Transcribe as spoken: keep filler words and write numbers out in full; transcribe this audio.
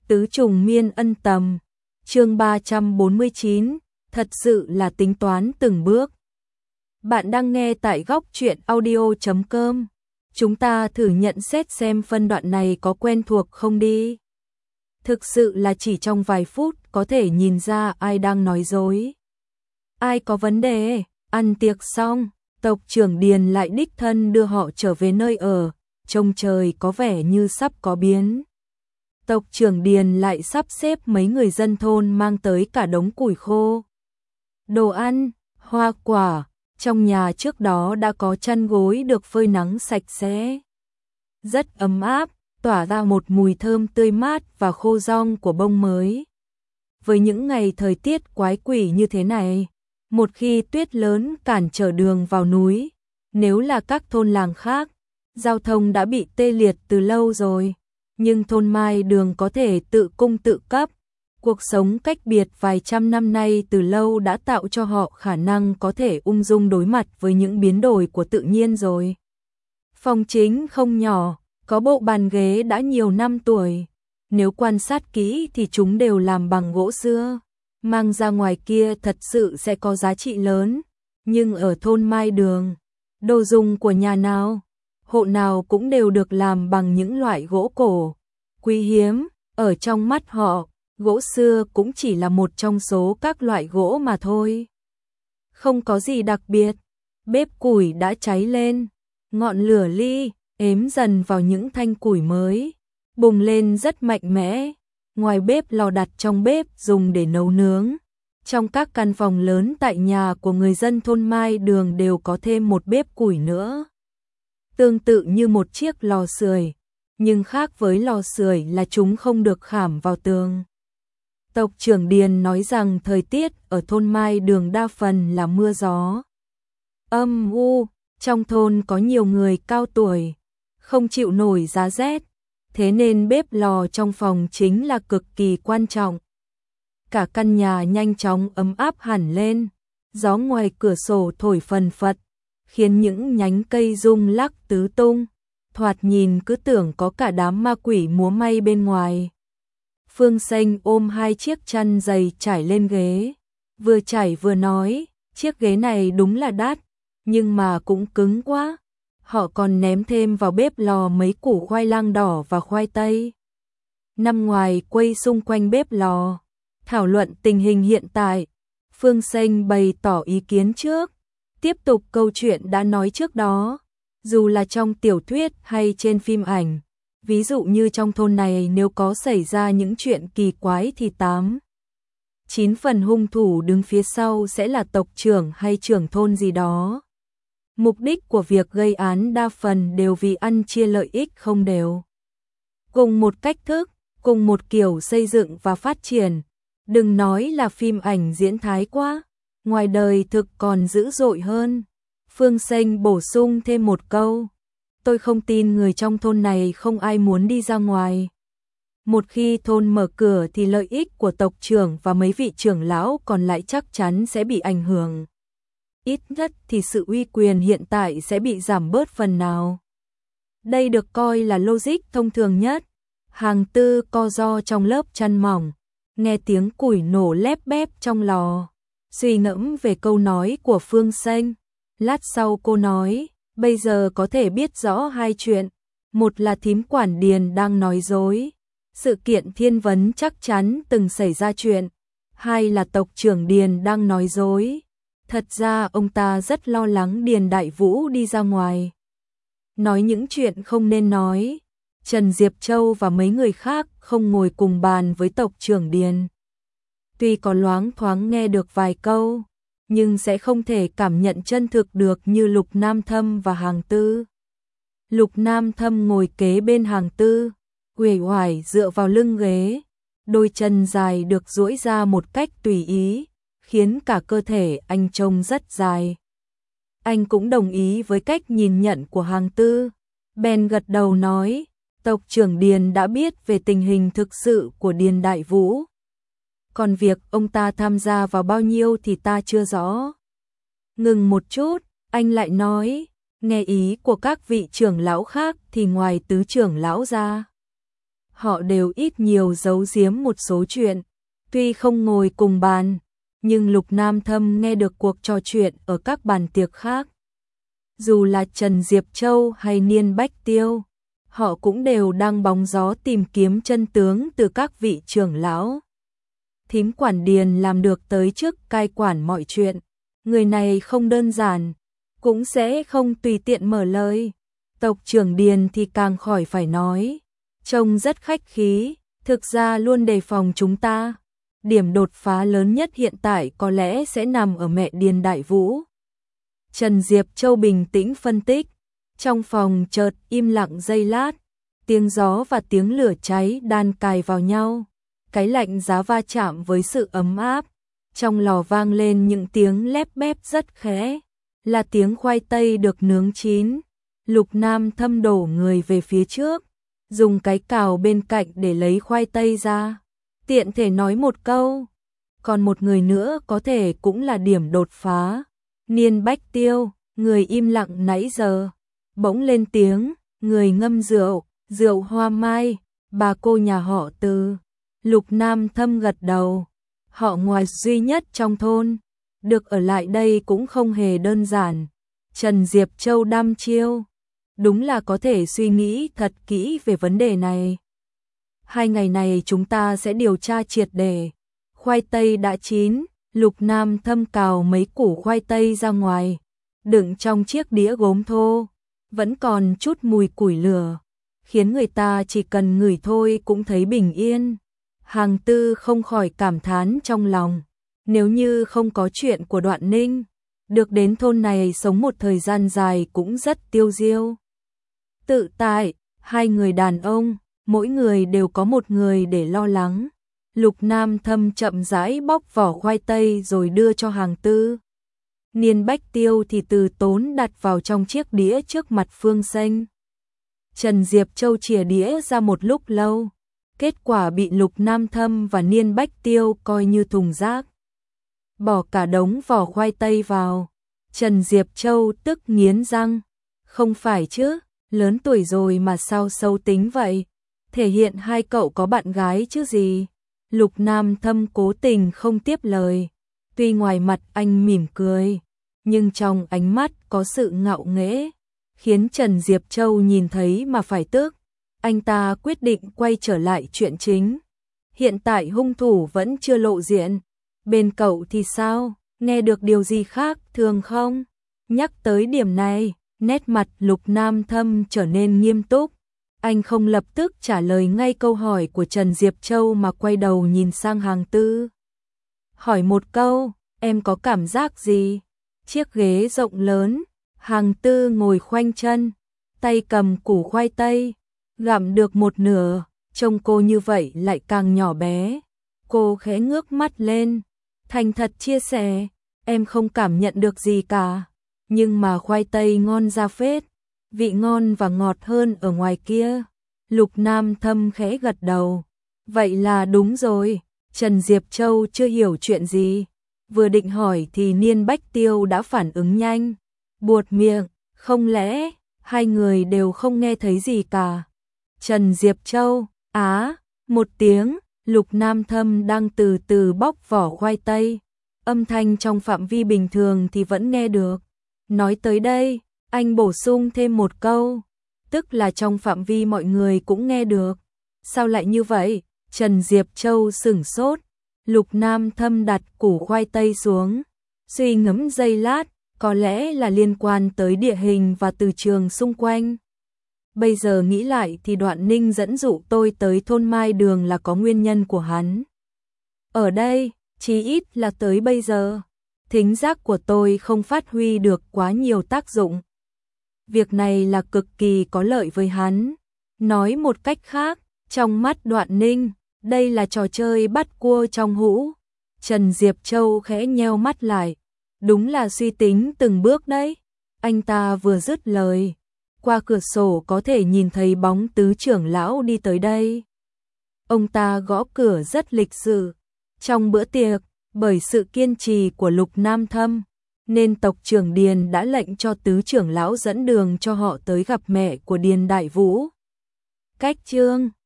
Tứ trùng miên ân tầm, chương ba trăm bốn mươi chín, thật sự là tính toán từng bước. Bạn đang nghe tại góc truyện audio chấm com. Chúng ta thử nhận xét xem phân đoạn này có quen thuộc không đi. Thực sự là chỉ trong vài phút có thể nhìn ra ai đang nói dối. Ai có vấn đề, ăn tiệc xong, tộc trưởng Điền lại đích thân đưa họ trở về nơi ở, trông trời có vẻ như sắp có biến. Tộc trưởng Điền lại sắp xếp mấy người dân thôn mang tới cả đống củi khô, đồ ăn, hoa quả, trong nhà trước đó đã có chăn gối được phơi nắng sạch sẽ. Rất ấm áp, tỏa ra một mùi thơm tươi mát và khô rong của bông mới. Với những ngày thời tiết quái quỷ như thế này, một khi tuyết lớn cản trở đường vào núi, nếu là các thôn làng khác, giao thông đã bị tê liệt từ lâu rồi. Nhưng thôn Mai Đường có thể tự cung tự cấp, cuộc sống cách biệt vài trăm năm nay từ lâu đã tạo cho họ khả năng có thể ung dung đối mặt với những biến đổi của tự nhiên rồi. Phòng chính không nhỏ, có bộ bàn ghế đã nhiều năm tuổi, nếu quan sát kỹ thì chúng đều làm bằng gỗ xưa, mang ra ngoài kia thật sự sẽ có giá trị lớn, nhưng ở thôn Mai Đường, đồ dùng của nhà nào, hộ nào cũng đều được làm bằng những loại gỗ cổ, quý hiếm, ở trong mắt họ, gỗ xưa cũng chỉ là một trong số các loại gỗ mà thôi. Không có gì đặc biệt, bếp củi đã cháy lên, ngọn lửa ly, ếm dần vào những thanh củi mới, bùng lên rất mạnh mẽ, ngoài bếp lò đặt trong bếp dùng để nấu nướng. Trong các căn phòng lớn tại nhà của người dân thôn Mai Đường đều có thêm một bếp củi nữa. Tương tự như một chiếc lò sưởi, nhưng khác với lò sưởi là chúng không được khảm vào tường. Tộc trưởng Điền nói rằng thời tiết ở thôn Mai Đường đa phần là mưa gió. Âm u, trong thôn có nhiều người cao tuổi, không chịu nổi giá rét, thế nên bếp lò trong phòng chính là cực kỳ quan trọng. Cả căn nhà nhanh chóng ấm áp hẳn lên, gió ngoài cửa sổ thổi phần phật, khiến những nhánh cây rung lắc tứ tung, thoạt nhìn cứ tưởng có cả đám ma quỷ múa may bên ngoài. Phương Xanh ôm hai chiếc chăn dày trải lên ghế, vừa trải vừa nói, chiếc ghế này đúng là đắt, nhưng mà cũng cứng quá. Họ còn ném thêm vào bếp lò mấy củ khoai lang đỏ và khoai tây. Năm ngoài quây xung quanh bếp lò, thảo luận tình hình hiện tại, Phương Xanh bày tỏ ý kiến trước. Tiếp tục câu chuyện đã nói trước đó, dù là trong tiểu thuyết hay trên phim ảnh, ví dụ như trong thôn này nếu có xảy ra những chuyện kỳ quái thì tám, chín phần hung thủ đứng phía sau sẽ là tộc trưởng hay trưởng thôn gì đó. Mục đích của việc gây án đa phần đều vì ăn chia lợi ích không đều. Cùng một cách thức, cùng một kiểu xây dựng và phát triển, đừng nói là phim ảnh diễn thái quá. Ngoài đời thực còn dữ dội hơn. Phương Xanh bổ sung thêm một câu. Tôi không tin người trong thôn này không ai muốn đi ra ngoài. Một khi thôn mở cửa thì lợi ích của tộc trưởng và mấy vị trưởng lão còn lại chắc chắn sẽ bị ảnh hưởng. Ít nhất thì sự uy quyền hiện tại sẽ bị giảm bớt phần nào. Đây được coi là logic thông thường nhất. Hàng Tư co ro trong lớp chăn mỏng, nghe tiếng củi nổ lép bép trong lò. Suy ngẫm về câu nói của Phương Xanh, lát sau cô nói, bây giờ có thể biết rõ hai chuyện, một là thím quản Điền đang nói dối, sự kiện thiên vấn chắc chắn từng xảy ra chuyện, hai là tộc trưởng Điền đang nói dối, thật ra ông ta rất lo lắng Điền Đại Vũ đi ra ngoài, nói những chuyện không nên nói. Trần Diệp Châu và mấy người khác không ngồi cùng bàn với tộc trưởng Điền. Tuy có loáng thoáng nghe được vài câu, nhưng sẽ không thể cảm nhận chân thực được như Lục Nam Thâm và Hàng Tư. Lục Nam Thâm ngồi kế bên Hàng Tư, uể oải dựa vào lưng ghế, đôi chân dài được duỗi ra một cách tùy ý, khiến cả cơ thể anh trông rất dài. Anh cũng đồng ý với cách nhìn nhận của Hàng Tư, bèn gật đầu nói, tộc trưởng Điền đã biết về tình hình thực sự của Điền Đại Vũ. Còn việc ông ta tham gia vào bao nhiêu thì ta chưa rõ. Ngừng một chút, anh lại nói, nghe ý của các vị trưởng lão khác thì ngoài tứ trưởng lão ra, họ đều ít nhiều giấu giếm một số chuyện, tuy không ngồi cùng bàn, nhưng Lục Nam Thâm nghe được cuộc trò chuyện ở các bàn tiệc khác. Dù là Trần Diệp Châu hay Niên Bách Tiêu, họ cũng đều đang bóng gió tìm kiếm chân tướng từ các vị trưởng lão. Thím quản Điền làm được tới chức cai quản mọi chuyện, người này không đơn giản, cũng sẽ không tùy tiện mở lời. Tộc trưởng Điền thì càng khỏi phải nói, trông rất khách khí, thực ra luôn đề phòng chúng ta. Điểm đột phá lớn nhất hiện tại có lẽ sẽ nằm ở mẹ Điền Đại Vũ. Trần Diệp Châu bình tĩnh phân tích, trong phòng chợt im lặng giây lát, tiếng gió và tiếng lửa cháy đan cài vào nhau, cái lạnh giá va chạm với sự ấm áp, trong lò vang lên những tiếng lép bép rất khẽ, là tiếng khoai tây được nướng chín. Lục Nam Thâm đổ người về phía trước, dùng cái cào bên cạnh để lấy khoai tây ra, tiện thể nói một câu, còn một người nữa có thể cũng là điểm đột phá. Niên Bách Tiêu, người im lặng nãy giờ, bỗng lên tiếng, người ngâm rượu, rượu hoa mai, bà cô nhà họ Từ. Lục Nam Thâm gật đầu, họ ngoài duy nhất trong thôn, được ở lại đây cũng không hề đơn giản. Trần Diệp Châu đăm chiêu, đúng là có thể suy nghĩ thật kỹ về vấn đề này. Hai ngày này chúng ta sẽ điều tra triệt để. Khoai tây đã chín, Lục Nam Thâm cào mấy củ khoai tây ra ngoài, đựng trong chiếc đĩa gốm thô, vẫn còn chút mùi củi lửa, khiến người ta chỉ cần ngửi thôi cũng thấy bình yên. Hàng Tư không khỏi cảm thán trong lòng, nếu như không có chuyện của Đoạn Ninh, được đến thôn này sống một thời gian dài cũng rất tiêu diêu. Tự tại, hai người đàn ông, mỗi người đều có một người để lo lắng. Lục Nam Thâm chậm rãi bóc vỏ khoai tây rồi đưa cho Hàng Tư. Niên Bách Tiêu thì từ tốn đặt vào trong chiếc đĩa trước mặt Phương Xanh. Trần Diệp Châu chìa đĩa ra một lúc lâu, kết quả bị Lục Nam Thâm và Niên Bách Tiêu coi như thùng rác. Bỏ cả đống vỏ khoai tây vào, Trần Diệp Châu tức nghiến răng, không phải chứ, lớn tuổi rồi mà sao sâu tính vậy, thể hiện hai cậu có bạn gái chứ gì. Lục Nam Thâm cố tình không tiếp lời, tuy ngoài mặt anh mỉm cười, nhưng trong ánh mắt có sự ngạo nghễ, khiến Trần Diệp Châu nhìn thấy mà phải tức. Anh ta quyết định quay trở lại chuyện chính. Hiện tại hung thủ vẫn chưa lộ diện, bên cậu thì sao, nghe được điều gì khác thường không? Nhắc tới điểm này, nét mặt Lục Nam Thâm trở nên nghiêm túc. Anh không lập tức trả lời ngay câu hỏi của Trần Diệp Châu mà quay đầu nhìn sang Hàng Tư. Hỏi một câu, em có cảm giác gì? Chiếc ghế rộng lớn, Hàng Tư ngồi khoanh chân, tay cầm củ khoai tây, gặm được một nửa, trông cô như vậy lại càng nhỏ bé. Cô khẽ ngước mắt lên, thành thật chia sẻ, em không cảm nhận được gì cả, nhưng mà khoai tây ngon ra phết, vị ngon và ngọt hơn ở ngoài kia. Lục Nam Thâm khẽ gật đầu, vậy là đúng rồi. Trần Diệp Châu chưa hiểu chuyện gì, vừa định hỏi thì Niên Bách Tiêu đã phản ứng nhanh, buột miệng, không lẽ hai người đều không nghe thấy gì cả? Trần Diệp Châu, á, một tiếng. Lục Nam Thâm đang từ từ bóc vỏ khoai tây, âm thanh trong phạm vi bình thường thì vẫn nghe được. Nói tới đây, anh bổ sung thêm một câu, tức là trong phạm vi mọi người cũng nghe được. Sao lại như vậy? Trần Diệp Châu sửng sốt. Lục Nam Thâm đặt củ khoai tây xuống, suy ngẫm giây lát, có lẽ là liên quan tới địa hình và từ trường xung quanh. Bây giờ nghĩ lại thì Đoạn Ninh dẫn dụ tôi tới thôn Mai Đường là có nguyên nhân của hắn. Ở đây, chí ít là tới bây giờ, thính giác của tôi không phát huy được quá nhiều tác dụng. Việc này là cực kỳ có lợi với hắn. Nói một cách khác, trong mắt Đoạn Ninh, đây là trò chơi bắt cua trong hũ. Trần Diệp Châu khẽ nheo mắt lại, đúng là suy tính từng bước đấy. Anh ta vừa dứt lời, qua cửa sổ có thể nhìn thấy bóng tứ trưởng lão đi tới đây. Ông ta gõ cửa rất lịch sự. Trong bữa tiệc, bởi sự kiên trì của Lục Nam Thâm, nên tộc trưởng Điền đã lệnh cho tứ trưởng lão dẫn đường cho họ tới gặp mẹ của Điền Đại Vũ. Cách chương